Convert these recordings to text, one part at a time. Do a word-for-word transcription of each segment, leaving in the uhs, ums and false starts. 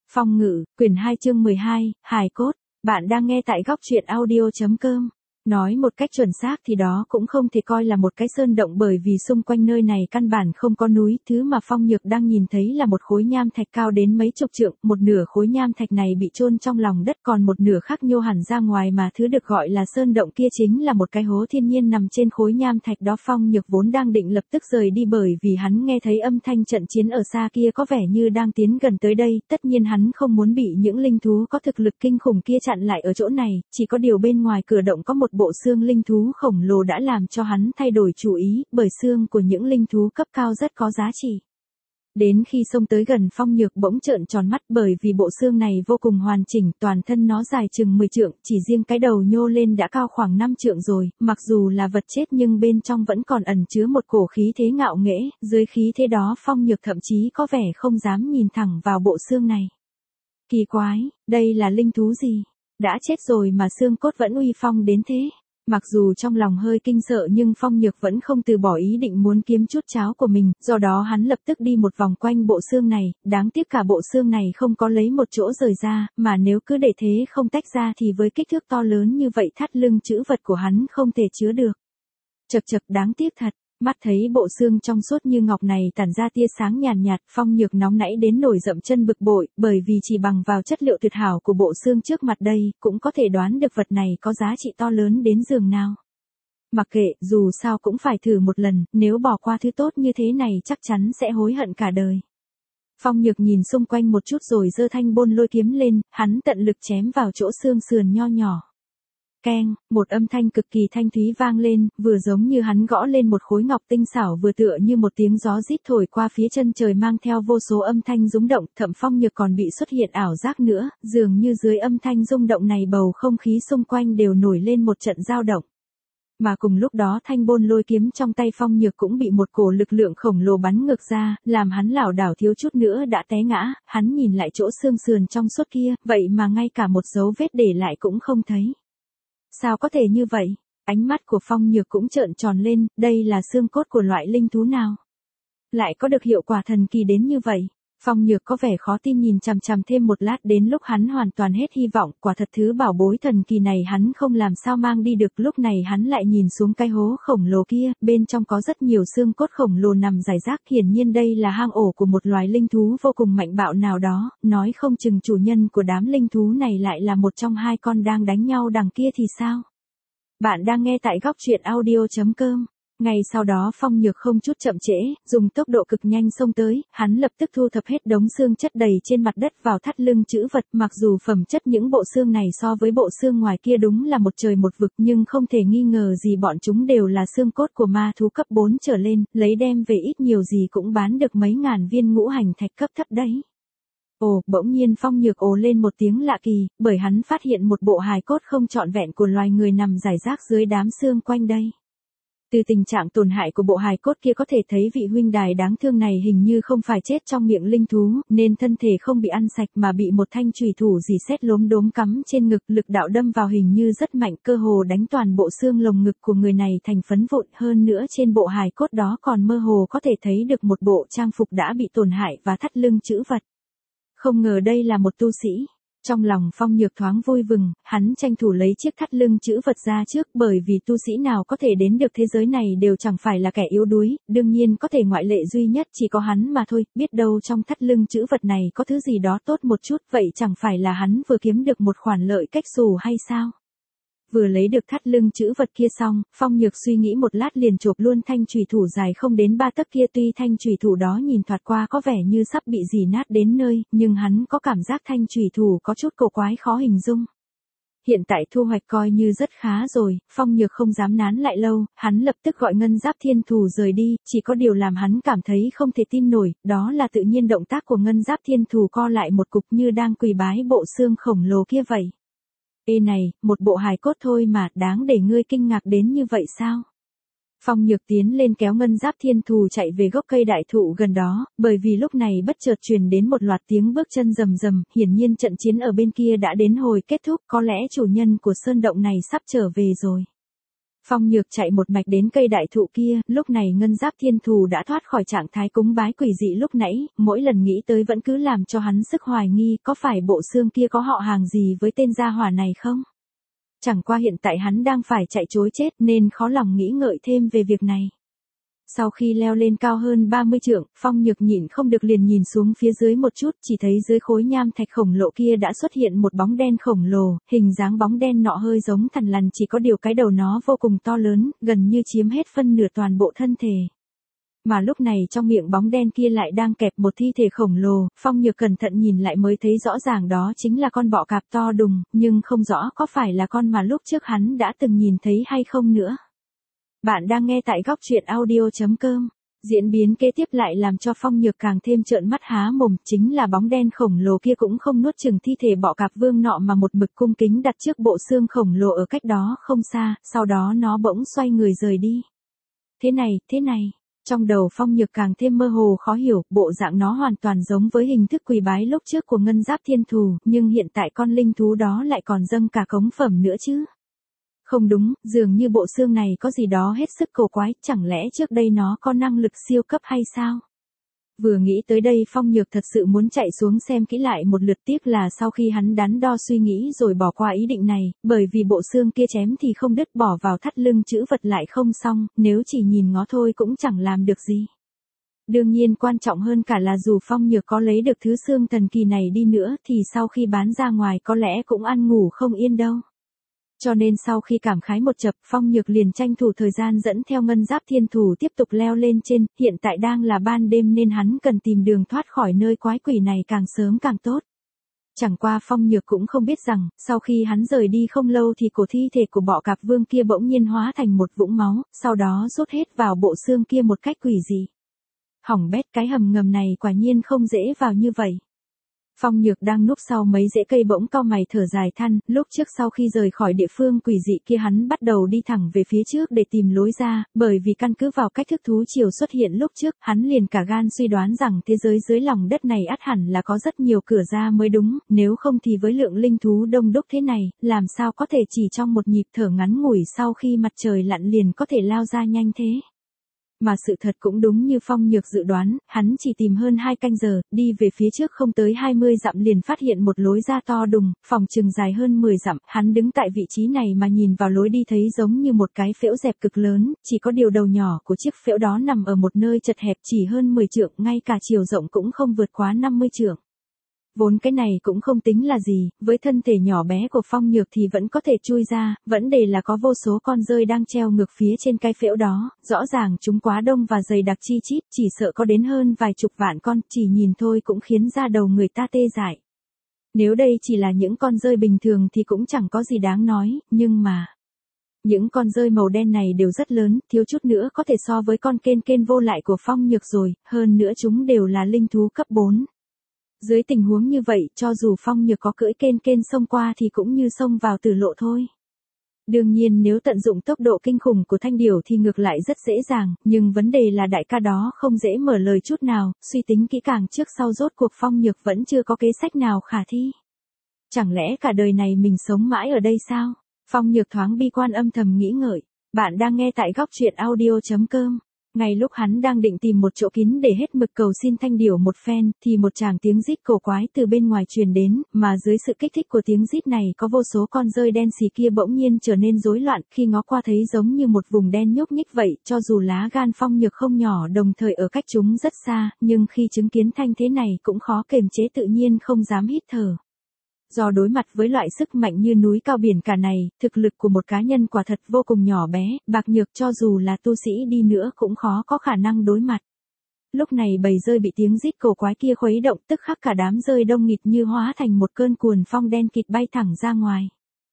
Phong ngự, quyển hai chương mười hai, hài cốt. Bạn đang nghe tại góc truyện audio.com. Nói một cách chuẩn xác thì đó cũng không thể coi là một cái sơn động, bởi vì xung quanh nơi này căn bản không có núi. Thứ mà Phong Nhược đang nhìn thấy là một khối nham thạch cao đến mấy chục trượng. Một nửa khối nham thạch này bị chôn trong lòng đất, còn một nửa khác nhô hẳn ra ngoài, mà thứ được gọi là sơn động kia chính là một cái hố thiên nhiên nằm trên khối nham thạch đó. Phong Nhược vốn đang định lập tức rời đi, bởi vì hắn nghe thấy âm thanh trận chiến ở xa kia có vẻ như đang tiến gần tới đây. Tất nhiên hắn không muốn bị những linh thú có thực lực kinh khủng kia chặn lại ở chỗ này, chỉ có điều bên ngoài cửa động có một bộ xương linh thú khổng lồ đã làm cho hắn thay đổi chủ ý, bởi xương của những linh thú cấp cao rất có giá trị. Đến khi xông tới gần, Phong Nhược bỗng trợn tròn mắt, bởi vì bộ xương này vô cùng hoàn chỉnh, toàn thân nó dài chừng mười trượng, chỉ riêng cái đầu nhô lên đã cao khoảng năm trượng rồi. Mặc dù là vật chết nhưng bên trong vẫn còn ẩn chứa một cổ khí thế ngạo nghễ. Dưới khí thế đó, Phong Nhược thậm chí có vẻ không dám nhìn thẳng vào bộ xương này. Kỳ quái, đây là linh thú gì? Đã chết rồi mà xương cốt vẫn uy phong đến thế. Mặc dù trong lòng hơi kinh sợ nhưng Phong Nhược vẫn không từ bỏ ý định muốn kiếm chút cháo của mình, do đó hắn lập tức đi một vòng quanh bộ xương này. Đáng tiếc cả bộ xương này không có lấy một chỗ rời ra, mà nếu cứ để thế không tách ra thì với kích thước to lớn như vậy, thắt lưng trữ vật của hắn không thể chứa được. Chật chật, đáng tiếc thật. Mắt thấy bộ xương trong suốt như ngọc này tản ra tia sáng nhàn nhạt, Phong Nhược nóng nảy đến nổi dậm chân bực bội, bởi vì chỉ bằng vào chất liệu tuyệt hảo của bộ xương trước mặt đây, cũng có thể đoán được vật này có giá trị to lớn đến giường nào. Mặc kệ, dù sao cũng phải thử một lần, nếu bỏ qua thứ tốt như thế này chắc chắn sẽ hối hận cả đời. Phong Nhược nhìn xung quanh một chút rồi giơ thanh bôn lôi kiếm lên, hắn tận lực chém vào chỗ xương sườn nho nhỏ. Keng, một âm thanh cực kỳ thanh thúy vang lên, vừa giống như hắn gõ lên một khối ngọc tinh xảo, vừa tựa như một tiếng gió rít thổi qua phía chân trời mang theo vô số âm thanh rung động. Thẩm Phong Nhược còn bị xuất hiện ảo giác nữa, dường như dưới âm thanh rung động này bầu không khí xung quanh đều nổi lên một trận dao động. Mà cùng lúc đó thanh bôn lôi kiếm trong tay Phong Nhược cũng bị một cổ lực lượng khổng lồ bắn ngược ra, làm hắn lảo đảo thiếu chút nữa đã té ngã. Hắn nhìn lại chỗ xương sườn trong suốt kia, vậy mà ngay cả một dấu vết để lại cũng không thấy. Sao có thể như vậy? Ánh mắt của Phong Nhược cũng trợn tròn lên, đây là xương cốt của loại linh thú nào? Lại có được hiệu quả thần kỳ đến như vậy? Phong Nhược có vẻ khó tin nhìn chằm chằm thêm một lát, đến lúc hắn hoàn toàn hết hy vọng, quả thật thứ bảo bối thần kỳ này hắn không làm sao mang đi được. Lúc này hắn lại nhìn xuống cái hố khổng lồ kia, bên trong có rất nhiều xương cốt khổng lồ nằm rải rác, hiển nhiên đây là hang ổ của một loài linh thú vô cùng mạnh bạo nào đó, nói không chừng chủ nhân của đám linh thú này lại là một trong hai con đang đánh nhau đằng kia thì sao? Bạn đang nghe tại góc truyện audio.com. Ngay sau đó Phong Nhược không chút chậm trễ, dùng tốc độ cực nhanh xông tới, hắn lập tức thu thập hết đống xương chất đầy trên mặt đất vào thắt lưng trữ vật. Mặc dù phẩm chất những bộ xương này so với bộ xương ngoài kia đúng là một trời một vực, nhưng không thể nghi ngờ gì bọn chúng đều là xương cốt của ma thú cấp bốn trở lên, lấy đem về ít nhiều gì cũng bán được mấy ngàn viên ngũ hành thạch cấp thấp đấy. Ồ, bỗng nhiên Phong Nhược ồ lên một tiếng lạ kỳ, bởi hắn phát hiện một bộ hài cốt không trọn vẹn của loài người nằm rải rác dưới đám xương quanh đây. Từ tình trạng tổn hại của bộ hài cốt kia có thể thấy vị huynh đài đáng thương này hình như không phải chết trong miệng linh thú, nên thân thể không bị ăn sạch mà bị một thanh chùy thủ rỉ sét lốm đốm cắm trên ngực, lực đạo đâm vào hình như rất mạnh, cơ hồ đánh toàn bộ xương lồng ngực của người này thành phấn vụn. Hơn nữa trên bộ hài cốt đó còn mơ hồ có thể thấy được một bộ trang phục đã bị tổn hại và thắt lưng trữ vật. Không ngờ đây là một tu sĩ. Trong lòng Phong Nhược thoáng vui mừng, hắn tranh thủ lấy chiếc thắt lưng trữ vật ra trước, bởi vì tu sĩ nào có thể đến được thế giới này đều chẳng phải là kẻ yếu đuối, đương nhiên có thể ngoại lệ duy nhất chỉ có hắn mà thôi. Biết đâu trong thắt lưng trữ vật này có thứ gì đó tốt một chút, vậy chẳng phải là hắn vừa kiếm được một khoản lợi cách xù hay sao? Vừa lấy được thắt lưng trữ vật kia xong, Phong Nhược suy nghĩ một lát liền chộp luôn thanh chùy thủ dài không đến ba tấc kia. Tuy thanh chùy thủ đó nhìn thoạt qua có vẻ như sắp bị rỉ nát đến nơi, nhưng hắn có cảm giác thanh chùy thủ có chút cổ quái khó hình dung. Hiện tại thu hoạch coi như rất khá rồi, Phong Nhược không dám nán lại lâu, hắn lập tức gọi Ngân Giáp Thiên Thù rời đi. Chỉ có điều làm hắn cảm thấy không thể tin nổi, đó là tự nhiên động tác của Ngân Giáp Thiên Thù co lại một cục như đang quỳ bái bộ xương khổng lồ kia vậy. Ê này, một bộ hài cốt thôi mà, đáng để ngươi kinh ngạc đến như vậy sao? Phong Nhược tiến lên kéo Ngân Giáp Thiên Thù chạy về gốc cây đại thụ gần đó, bởi vì lúc này bất chợt truyền đến một loạt tiếng bước chân rầm rầm, hiển nhiên trận chiến ở bên kia đã đến hồi kết thúc, có lẽ chủ nhân của sơn động này sắp trở về rồi. Phong Nhược chạy một mạch đến cây đại thụ kia, lúc này Ngân Giáp Thiên Thù đã thoát khỏi trạng thái cúng bái quỷ dị lúc nãy, mỗi lần nghĩ tới vẫn cứ làm cho hắn sức hoài nghi có phải bộ xương kia có họ hàng gì với tên gia hỏa này không? Chẳng qua hiện tại hắn đang phải chạy trối chết nên khó lòng nghĩ ngợi thêm về việc này. Sau khi leo lên cao hơn ba mươi trượng, Phong Nhược nhịn không được liền nhìn xuống phía dưới một chút, chỉ thấy dưới khối nham thạch khổng lồ kia đã xuất hiện một bóng đen khổng lồ, hình dáng bóng đen nọ hơi giống thằn lằn, chỉ có điều cái đầu nó vô cùng to lớn, gần như chiếm hết phân nửa toàn bộ thân thể. Mà lúc này trong miệng bóng đen kia lại đang kẹp một thi thể khổng lồ, Phong Nhược cẩn thận nhìn lại mới thấy rõ ràng đó chính là con bọ cạp to đùng, nhưng không rõ có phải là con mà lúc trước hắn đã từng nhìn thấy hay không nữa. Bạn đang nghe tại góc truyện audio chấm com. Diễn biến kế tiếp lại làm cho Phong Nhược càng thêm trợn mắt há mồm, chính là bóng đen khổng lồ kia cũng không nuốt chửng thi thể bọ cạp vương nọ mà một mực cung kính đặt trước bộ xương khổng lồ ở cách đó không xa, sau đó nó bỗng xoay người rời đi. Thế này, thế này, trong đầu Phong Nhược càng thêm mơ hồ khó hiểu, bộ dạng nó hoàn toàn giống với hình thức quỳ bái lúc trước của Ngân Giáp Thiên Thù, nhưng hiện tại con linh thú đó lại còn dâng cả cống phẩm nữa chứ. Không đúng, dường như bộ xương này có gì đó hết sức cổ quái, chẳng lẽ trước đây nó có năng lực siêu cấp hay sao? Vừa nghĩ tới đây Phong Nhược thật sự muốn chạy xuống xem kỹ lại một lượt, tiếc là sau khi hắn đắn đo suy nghĩ rồi bỏ qua ý định này, bởi vì bộ xương kia chém thì không đứt, bỏ vào thắt lưng chữ vật lại không xong, nếu chỉ nhìn ngó thôi cũng chẳng làm được gì. Đương nhiên quan trọng hơn cả là dù Phong Nhược có lấy được thứ xương thần kỳ này đi nữa thì sau khi bán ra ngoài có lẽ cũng ăn ngủ không yên đâu. Cho nên sau khi cảm khái một chập, Phong Nhược liền tranh thủ thời gian dẫn theo Ngân Giáp Thiên Thù tiếp tục leo lên trên, hiện tại đang là ban đêm nên hắn cần tìm đường thoát khỏi nơi quái quỷ này càng sớm càng tốt. Chẳng qua Phong Nhược cũng không biết rằng, sau khi hắn rời đi không lâu thì cổ thi thể của bọ cạp vương kia bỗng nhiên hóa thành một vũng máu, sau đó rút hết vào bộ xương kia một cách quỷ dị. Hỏng bét, cái hầm ngầm này quả nhiên không dễ vào như vậy. Phong Nhược đang núp sau mấy rễ cây bỗng cau mày thở dài than, lúc trước sau khi rời khỏi địa phương quỷ dị kia hắn bắt đầu đi thẳng về phía trước để tìm lối ra, bởi vì căn cứ vào cách thức thú triều xuất hiện lúc trước, hắn liền cả gan suy đoán rằng thế giới dưới lòng đất này ắt hẳn là có rất nhiều cửa ra mới đúng, nếu không thì với lượng linh thú đông đúc thế này, làm sao có thể chỉ trong một nhịp thở ngắn ngủi sau khi mặt trời lặn liền có thể lao ra nhanh thế. Mà sự thật cũng đúng như Phong Nhược dự đoán, hắn chỉ tìm hơn hai canh giờ, đi về phía trước không tới hai mươi dặm liền phát hiện một lối ra to đùng, phòng chừng dài hơn mười dặm, hắn đứng tại vị trí này mà nhìn vào lối đi thấy giống như một cái phễu dẹp cực lớn, chỉ có điều đầu nhỏ của chiếc phễu đó nằm ở một nơi chật hẹp chỉ hơn mười trượng, ngay cả chiều rộng cũng không vượt quá năm mươi trượng. Vốn cái này cũng không tính là gì, với thân thể nhỏ bé của Phong Nhược thì vẫn có thể chui ra, vấn đề là có vô số con dơi đang treo ngược phía trên cái phễu đó, rõ ràng chúng quá đông và dày đặc chi chít, chỉ sợ có đến hơn vài chục vạn con, chỉ nhìn thôi cũng khiến da đầu người ta tê dại. Nếu đây chỉ là những con dơi bình thường thì cũng chẳng có gì đáng nói, nhưng mà... Những con dơi màu đen này đều rất lớn, thiếu chút nữa có thể so với con kên kên vô lại của Phong Nhược rồi, hơn nữa chúng đều là linh thú cấp bốn. Dưới tình huống như vậy, cho dù Phong Nhược có cưỡi kên kên xông qua thì cũng như xông vào tử lộ thôi. Đương nhiên nếu tận dụng tốc độ kinh khủng của thanh điểu thì ngược lại rất dễ dàng, nhưng vấn đề là đại ca đó không dễ mở lời chút nào, suy tính kỹ càng trước sau rốt cuộc Phong Nhược vẫn chưa có kế sách nào khả thi. Chẳng lẽ cả đời này mình sống mãi ở đây sao? Phong Nhược thoáng bi quan âm thầm nghĩ ngợi. Bạn đang nghe tại góc truyện audio chấm com. Ngay lúc hắn đang định tìm một chỗ kín để hết mực cầu xin thanh điểu một phen, thì một tràng tiếng rít cổ quái từ bên ngoài truyền đến, mà dưới sự kích thích của tiếng rít này có vô số con dơi đen xì kia bỗng nhiên trở nên rối loạn, khi ngó qua thấy giống như một vùng đen nhúc nhích vậy, cho dù lá gan Phong Nhược không nhỏ đồng thời ở cách chúng rất xa, nhưng khi chứng kiến thanh thế này cũng khó kềm chế tự nhiên không dám hít thở. Do đối mặt với loại sức mạnh như núi cao biển cả này, thực lực của một cá nhân quả thật vô cùng nhỏ bé, bạc nhược cho dù là tu sĩ đi nữa cũng khó có khả năng đối mặt. Lúc này bầy dơi bị tiếng rít cổ quái kia khuấy động, tức khắc cả đám dơi đông nghịt như hóa thành một cơn cuồng phong đen kịt bay thẳng ra ngoài.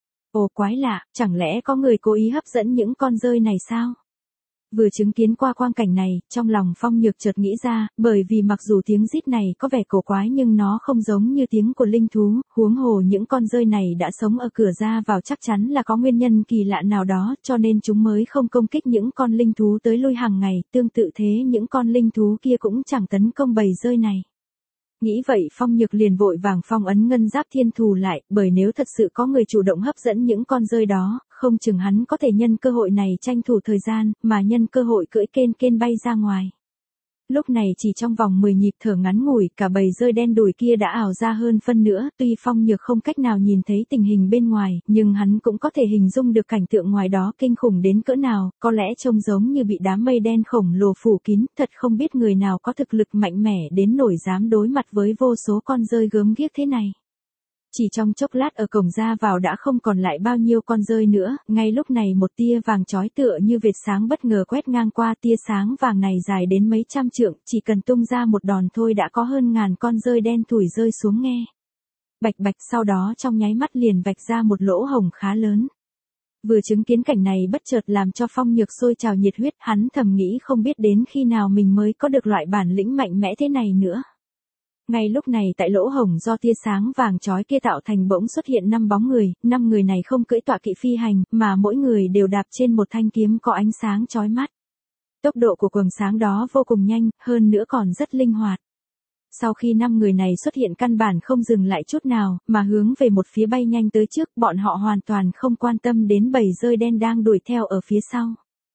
Ồ quái lạ, chẳng lẽ có người cố ý hấp dẫn những con dơi này sao? Vừa chứng kiến qua quang cảnh này, trong lòng Phong Nhược chợt nghĩ ra, bởi vì mặc dù tiếng rít này có vẻ cổ quái nhưng nó không giống như tiếng của linh thú, huống hồ những con dơi này đã sống ở cửa ra vào chắc chắn là có nguyên nhân kỳ lạ nào đó, cho nên chúng mới không công kích những con linh thú tới lui hàng ngày, tương tự thế những con linh thú kia cũng chẳng tấn công bầy dơi này. Nghĩ vậy Phong Nhược liền vội vàng phong ấn Ngân Giáp Thiên Thù lại, bởi nếu thật sự có người chủ động hấp dẫn những con dơi đó, không chừng hắn có thể nhân cơ hội này tranh thủ thời gian, mà nhân cơ hội cưỡi kên kên bay ra ngoài. Lúc này chỉ trong vòng mười nhịp thở ngắn ngủi, cả bầy rơi đen đủi kia đã ảo ra hơn phân nữa, tuy Phong Nhược không cách nào nhìn thấy tình hình bên ngoài, nhưng hắn cũng có thể hình dung được cảnh tượng ngoài đó kinh khủng đến cỡ nào, có lẽ trông giống như bị đám mây đen khổng lồ phủ kín, thật không biết người nào có thực lực mạnh mẽ đến nổi dám đối mặt với vô số con rơi gớm ghiếc thế này. Chỉ trong chốc lát ở cổng ra vào đã không còn lại bao nhiêu con rơi nữa, ngay lúc này một tia vàng chói tựa như vệt sáng bất ngờ quét ngang qua, tia sáng vàng này dài đến mấy trăm trượng, chỉ cần tung ra một đòn thôi đã có hơn ngàn con rơi đen thủi rơi xuống nghe. Bạch bạch, sau đó trong nháy mắt liền vạch ra một lỗ hổng khá lớn. Vừa chứng kiến cảnh này bất chợt làm cho Phong Nhược sôi trào nhiệt huyết, hắn thầm nghĩ không biết đến khi nào mình mới có được loại bản lĩnh mạnh mẽ thế này nữa. Ngay lúc này tại lỗ hổng do tia sáng vàng chói kia tạo thành bỗng xuất hiện năm bóng người, năm người này không cưỡi tọa kỵ phi hành, mà mỗi người đều đạp trên một thanh kiếm có ánh sáng chói mắt. Tốc độ của quầng sáng đó vô cùng nhanh, hơn nữa còn rất linh hoạt. Sau khi năm người này xuất hiện căn bản không dừng lại chút nào, mà hướng về một phía bay nhanh tới trước, bọn họ hoàn toàn không quan tâm đến bầy rơi đen đang đuổi theo ở phía sau.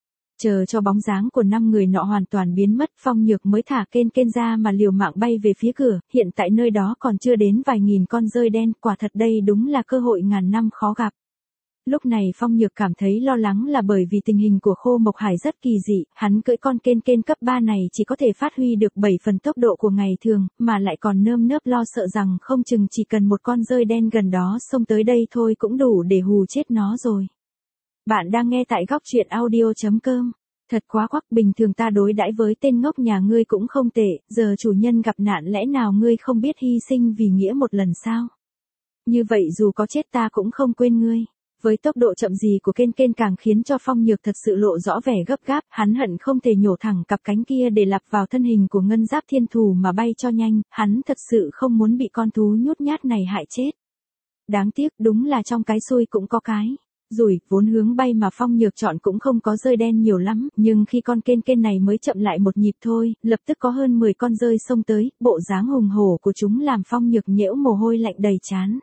Chờ cho bóng dáng của năm người nọ hoàn toàn biến mất, Phong Nhược mới thả kên kên ra mà liều mạng bay về phía cửa, hiện tại nơi đó còn chưa đến vài nghìn con rơi đen, quả thật đây đúng là cơ hội ngàn năm khó gặp. Lúc này Phong Nhược cảm thấy lo lắng là bởi vì tình hình của Khô Mộc Hải rất kỳ dị, hắn cưỡi con kên kên cấp ba này chỉ có thể phát huy được bảy phần tốc độ của ngày thường, mà lại còn nơm nớp lo sợ rằng không chừng chỉ cần một con rơi đen gần đó xông tới đây thôi cũng đủ để hù chết nó rồi. Bạn đang nghe tại góc truyện audio chấm com. Thật quá quắc, bình thường ta đối đãi với tên ngốc nhà ngươi cũng không tệ, giờ chủ nhân gặp nạn lẽ nào ngươi không biết hy sinh vì nghĩa một lần sao? Như vậy dù có chết ta cũng không quên ngươi. Với tốc độ chậm gì của kên kên càng khiến cho Phong Nhược thật sự lộ rõ vẻ gấp gáp, hắn hận không thể nhổ thẳng cặp cánh kia để lặp vào thân hình của ngân giáp thiên thù mà bay cho nhanh, hắn thật sự không muốn bị con thú nhút nhát này hại chết. Đáng tiếc đúng là trong cái xui cũng có cái. Rủi, vốn hướng bay mà Phong Nhược chọn cũng không có rơi đen nhiều lắm, nhưng khi con kên kên này mới chậm lại một nhịp thôi, lập tức có hơn mười con rơi xông tới, bộ dáng hùng hổ của chúng làm Phong Nhược nhễu mồ hôi lạnh đầy trán.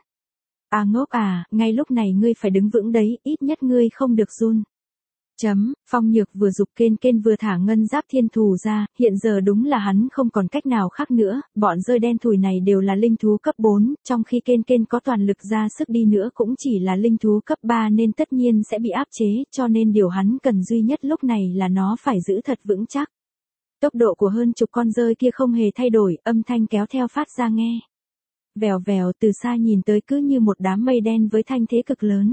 À ngốc à, ngay lúc này ngươi phải đứng vững đấy, ít nhất ngươi không được run. Chấm, Phong Nhược vừa giục kên kên vừa thả ngân giáp thiên thù ra, hiện giờ đúng là hắn không còn cách nào khác nữa, bọn rơi đen thùi này đều là linh thú cấp bốn, trong khi kên kên có toàn lực ra sức đi nữa cũng chỉ là linh thú cấp ba nên tất nhiên sẽ bị áp chế, cho nên điều hắn cần duy nhất lúc này là nó phải giữ thật vững chắc. Tốc độ của hơn chục con rơi kia không hề thay đổi, âm thanh kéo theo phát ra nghe. Vèo vèo, từ xa nhìn tới cứ như một đám mây đen với thanh thế cực lớn.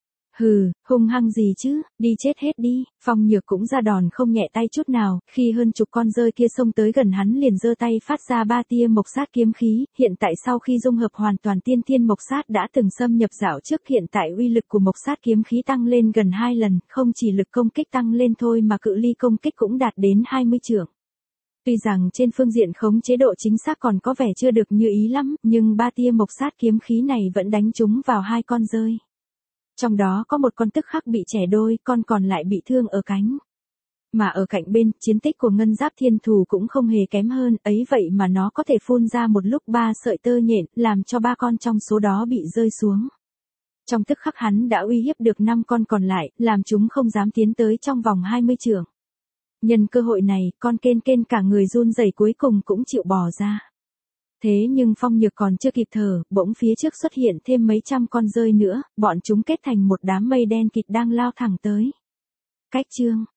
Hừ, hung hăng gì chứ, đi chết hết đi, Phong Nhược cũng ra đòn không nhẹ tay chút nào, khi hơn chục con rơi kia xông tới gần hắn liền giơ tay phát ra ba tia mộc sát kiếm khí, hiện tại sau khi dung hợp hoàn toàn tiên thiên mộc sát đã từng xâm nhập dạo trước, hiện tại uy lực của mộc sát kiếm khí tăng lên gần hai lần, không chỉ lực công kích tăng lên thôi mà cự ly công kích cũng đạt đến hai mươi trượng. Tuy rằng trên phương diện khống chế độ chính xác còn có vẻ chưa được như ý lắm, nhưng ba tia mộc sát kiếm khí này vẫn đánh trúng vào hai con rơi. Trong đó có một con tức khắc bị chẻ đôi, con còn lại bị thương ở cánh. Mà ở cạnh bên, chiến tích của ngân giáp thiên thù cũng không hề kém hơn, ấy vậy mà nó có thể phun ra một lúc ba sợi tơ nhện, làm cho ba con trong số đó bị rơi xuống. Trong tức khắc hắn đã uy hiếp được năm con còn lại, làm chúng không dám tiến tới trong vòng hai mươi trượng. Nhân cơ hội này, con kên kên cả người run rẩy cuối cùng cũng chịu bò ra. Thế nhưng Phong Nhược còn chưa kịp thở, bỗng phía trước xuất hiện thêm mấy trăm con rơi nữa, bọn chúng kết thành một đám mây đen kịt đang lao thẳng tới. Cách chương